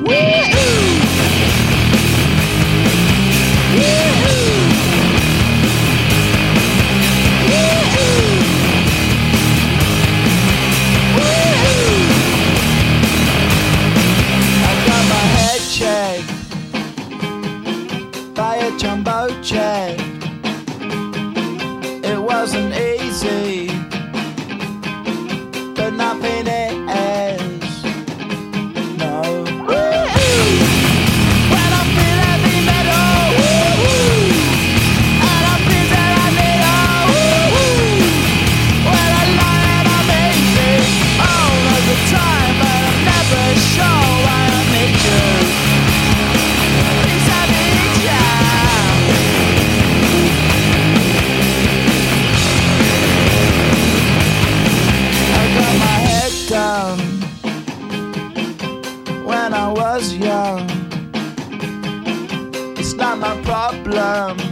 By a jumbo jet. It wasn't easy, but nothing is. No. When I feel heavy metal, and I feel that I need when I lie and I'm easy all of the time, but I'm never sure why I need you. Down when I was young. It's not my problem.